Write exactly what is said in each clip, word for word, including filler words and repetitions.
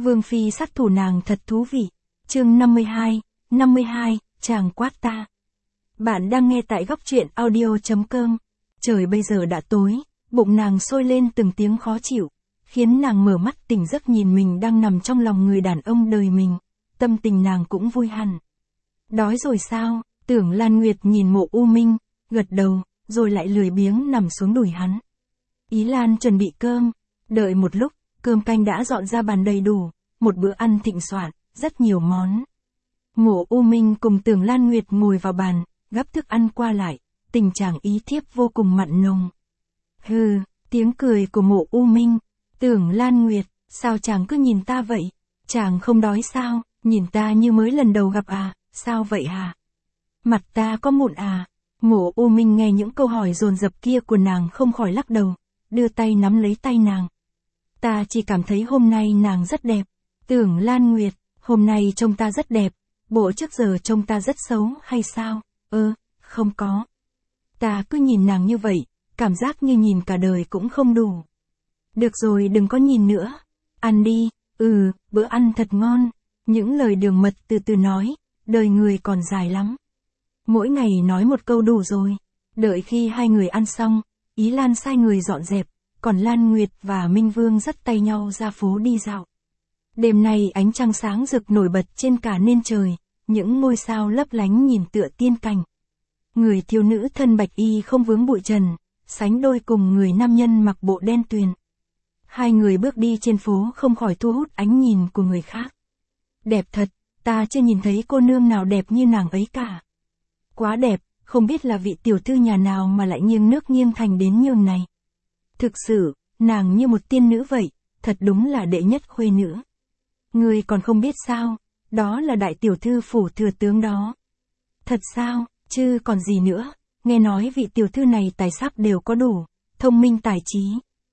Vương phi sát thủ nàng thật thú vị. Chương năm mươi hai, năm mươi hai, chàng quát ta. Bạn đang nghe tại góc truyện audio.com. Trời bây giờ đã tối, bụng nàng sôi lên từng tiếng khó chịu, khiến nàng mở mắt tỉnh giấc nhìn mình đang nằm trong lòng người đàn ông đời mình, tâm tình nàng cũng vui hẳn. Đói rồi sao? Tưởng Lan Nguyệt nhìn Mộ U Minh, gật đầu, rồi lại lười biếng nằm xuống đùi hắn. Ý Lan chuẩn bị cơm, đợi một lúc, cơm canh đã dọn ra bàn đầy đủ, một bữa ăn thịnh soạn, rất nhiều món. Mộ U Minh cùng Tưởng Lan Nguyệt ngồi vào bàn, gắp thức ăn qua lại, tình trạng ý thiếp vô cùng mặn nồng. Hừ, tiếng cười của Mộ U Minh. Tưởng Lan Nguyệt, sao chàng cứ nhìn ta vậy? Chàng không đói sao? Nhìn ta như mới lần đầu gặp à? Sao vậy hả? Mặt ta có mụn à? Mộ U Minh nghe những câu hỏi dồn dập kia của nàng không khỏi lắc đầu, đưa tay nắm lấy tay nàng. Ta chỉ cảm thấy hôm nay nàng rất đẹp. Tưởng Lan Nguyệt, hôm nay trông ta rất đẹp, bộ trước giờ trông ta rất xấu hay sao? Ơ, không có. Ta cứ nhìn nàng như vậy, cảm giác như nhìn cả đời cũng không đủ. Được rồi, đừng có nhìn nữa. Ăn đi, ừ, bữa ăn thật ngon. Những lời đường mật từ từ nói, đời người còn dài lắm. Mỗi ngày nói một câu đủ rồi. Đợi khi hai người ăn xong, Ý Lan sai người dọn dẹp, còn Lan Nguyệt và Minh Vương dắt tay nhau ra phố đi dạo. Đêm nay ánh trăng sáng rực nổi bật trên cả nền trời, những ngôi sao lấp lánh nhìn tựa tiên cảnh. Người thiếu nữ thân bạch y không vướng bụi trần, sánh đôi cùng người nam nhân mặc bộ đen tuyền. Hai người bước đi trên phố không khỏi thu hút ánh nhìn của người khác. Đẹp thật, ta chưa nhìn thấy cô nương nào đẹp như nàng ấy cả. Quá đẹp, không biết là vị tiểu thư nhà nào mà lại nghiêng nước nghiêng thành đến nhường này. Thực sự, nàng như một tiên nữ vậy, thật đúng là đệ nhất khuê nữ. Ngươi còn không biết sao, đó là đại tiểu thư phủ thừa tướng đó. Thật sao, chứ còn gì nữa, nghe nói vị tiểu thư này tài sắc đều có đủ, thông minh tài trí.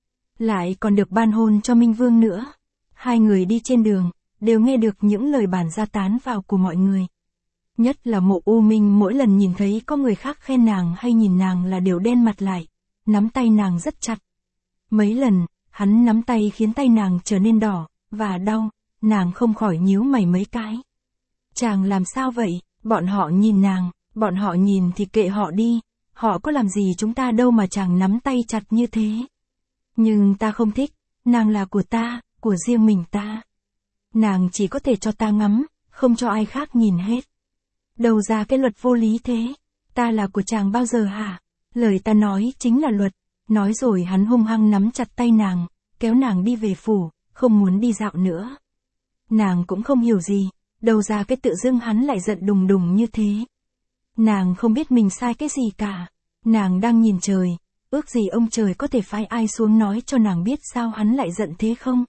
Lại còn được ban hôn cho Minh Vương nữa. Hai người đi trên đường, đều nghe được những lời bàn ra tán vào của mọi người. Nhất là Mộ U Minh mỗi lần nhìn thấy có người khác khen nàng hay nhìn nàng là đều đen mặt lại, nắm tay nàng rất chặt. Mấy lần, hắn nắm tay khiến tay nàng trở nên đỏ, và đau, nàng không khỏi nhíu mày mấy cái. Chàng làm sao vậy? Bọn họ nhìn nàng, bọn họ nhìn thì kệ họ đi, họ có làm gì chúng ta đâu mà chàng nắm tay chặt như thế. Nhưng ta không thích, nàng là của ta, của riêng mình ta. Nàng chỉ có thể cho ta ngắm, không cho ai khác nhìn hết. Đầu ra cái luật vô lý thế, ta là của chàng bao giờ hả? Lời ta nói chính là luật. Nói rồi hắn hung hăng nắm chặt tay nàng, kéo nàng đi về phủ, không muốn đi dạo nữa. Nàng cũng không hiểu gì, đầu ra cái tự dưng hắn lại giận đùng đùng như thế. Nàng không biết mình sai cái gì cả, nàng đang nhìn trời, ước gì ông trời có thể phái ai xuống nói cho nàng biết sao hắn lại giận thế không.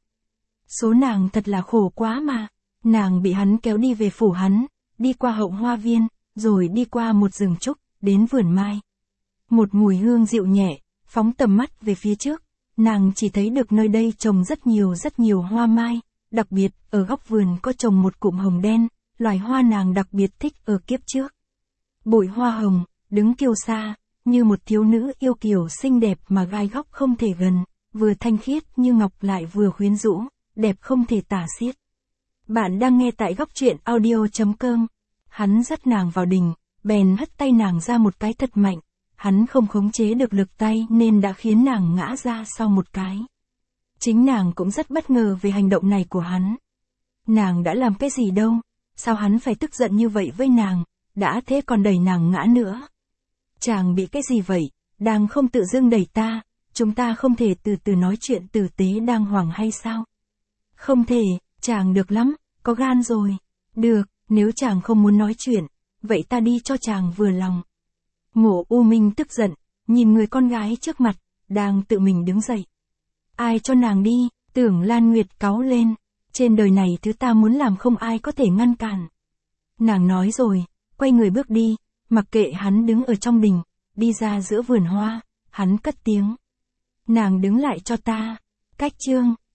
Số nàng thật là khổ quá mà, nàng bị hắn kéo đi về phủ hắn, đi qua hậu hoa viên, rồi đi qua một rừng trúc, đến vườn mai. Một mùi hương dịu nhẹ, phóng tầm mắt về phía trước, nàng chỉ thấy được nơi đây trồng rất nhiều rất nhiều hoa mai, đặc biệt, ở góc vườn có trồng một cụm hồng đen, loài hoa nàng đặc biệt thích ở kiếp trước. Bụi hoa hồng, đứng kiêu sa, như một thiếu nữ yêu kiều xinh đẹp mà gai góc không thể gần, vừa thanh khiết như ngọc lại vừa quyến rũ, đẹp không thể tả xiết. Bạn đang nghe tại góc truyện audio.com. Hắn dắt nàng vào đình, bèn hất tay nàng ra một cái thật mạnh. Hắn không khống chế được lực tay nên đã khiến nàng ngã ra sau một cái. Chính nàng cũng rất bất ngờ về hành động này của hắn. Nàng đã làm cái gì đâu, sao hắn phải tức giận như vậy với nàng, đã thế còn đẩy nàng ngã nữa. Chàng bị cái gì vậy, đang không tự dưng đẩy ta, chúng ta không thể từ từ nói chuyện tử tế đàng hoàng hay sao? Không thể, chàng được lắm, có gan rồi. Được, nếu chàng không muốn nói chuyện, vậy ta đi cho chàng vừa lòng. Mộ U Minh tức giận, nhìn người con gái trước mặt, đang tự mình đứng dậy. Ai cho nàng đi? Tưởng Lan Nguyệt cáu lên, trên đời này thứ ta muốn làm không ai có thể ngăn cản. Nàng nói rồi, quay người bước đi, mặc kệ hắn đứng ở trong đình, đi ra giữa vườn hoa, hắn cất tiếng. Nàng đứng lại cho ta. Cách chương,